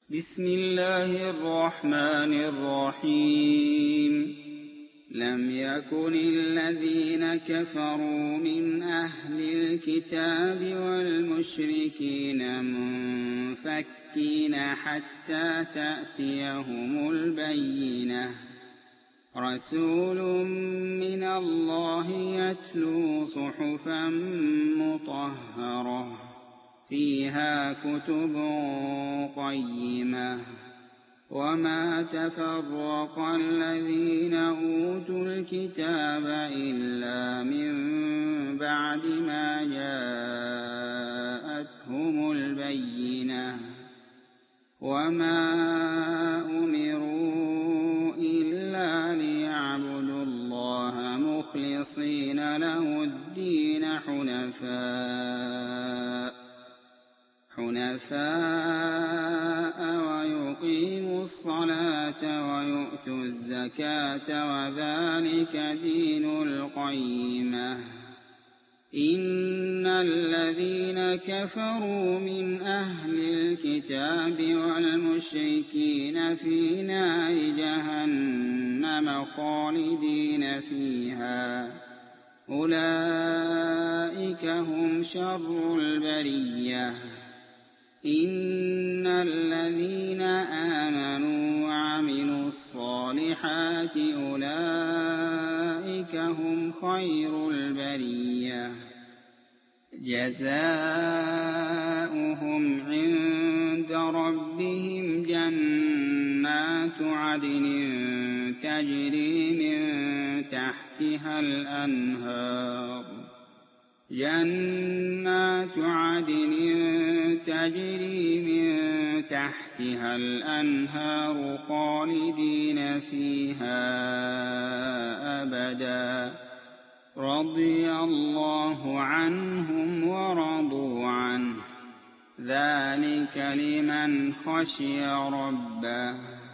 بسم الله الرحمن الرحيم لم يكن الذين كفروا من أهل الكتاب والمشركين منفكين حتى تأتيهم البينة رسول من الله يتلو صحفا مطهرة فيها كتب قيمة وما تفرق الذين أوتوا الكتاب إلا من بعد ما جاءتهم البينة وما أمروا إلا ليعبدوا الله مخلصين له الدين حنفاء ويقيموا الصلاة ويؤتوا الزكاة وذلك دين القيمة إن الذين كفروا من أهل الكتاب والمشركين في نار جهنم خالدين فيها أولئك هم شر البرية إن الذين آمنوا وعملوا الصالحات أولئك هم خير البرية جزاؤهم عند ربهم جنات عدن تجري من تحتها الأنهار خالدين فيها أبدا رضي الله عنهم ورضوا عنه ذلك لمن خشي ربه